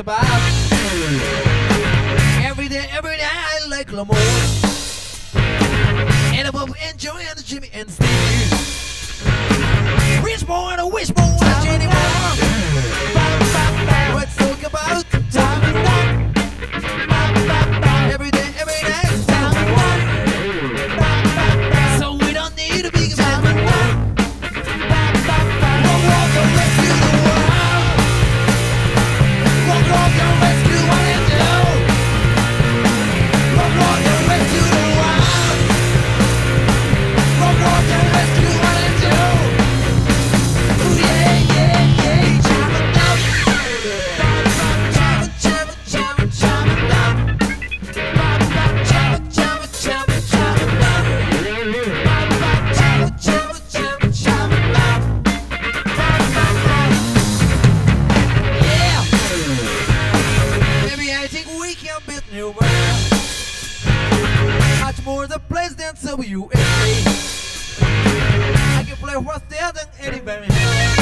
about. Every day I like Lamore. And above enjoy and Jimmy and Steve. Wish more and a wish more and Jenny more. Let's talk about time is up. Every day time is up. So we don't need a big man. Walk and rescue the world. Walk and rescue what it do. Walk and rescue the world. Walk and rescue what it do. Ooh yeah. Chop it up. Chop it. Chop it up. New world. Much more the place than WNA. I can play what's there than anybody.